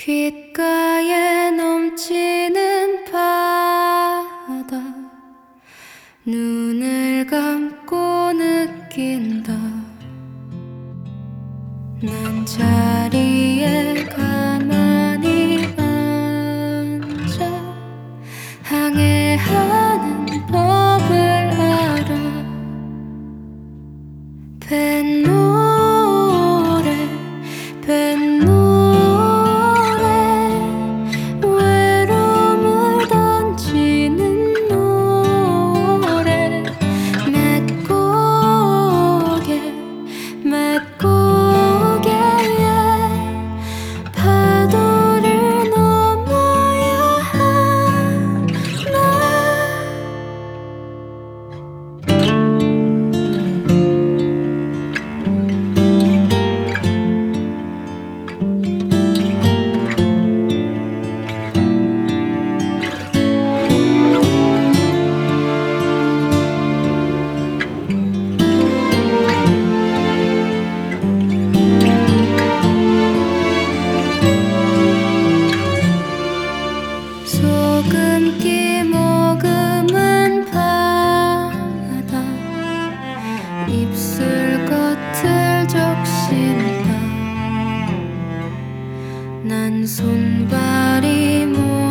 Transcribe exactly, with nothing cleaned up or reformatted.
귓가에 넘치는 바다, 눈을 감고 느낀다. 난 자리에 가만히 앉아 항해하는 법을 알아. 뱃노래 뱃노래 외로움을 던지는 노래. 맺고게 맺고게에 파도를 넘어야 하나. 소금기 머금은 바다, 입술 겉을 적신다. 난 손발이 모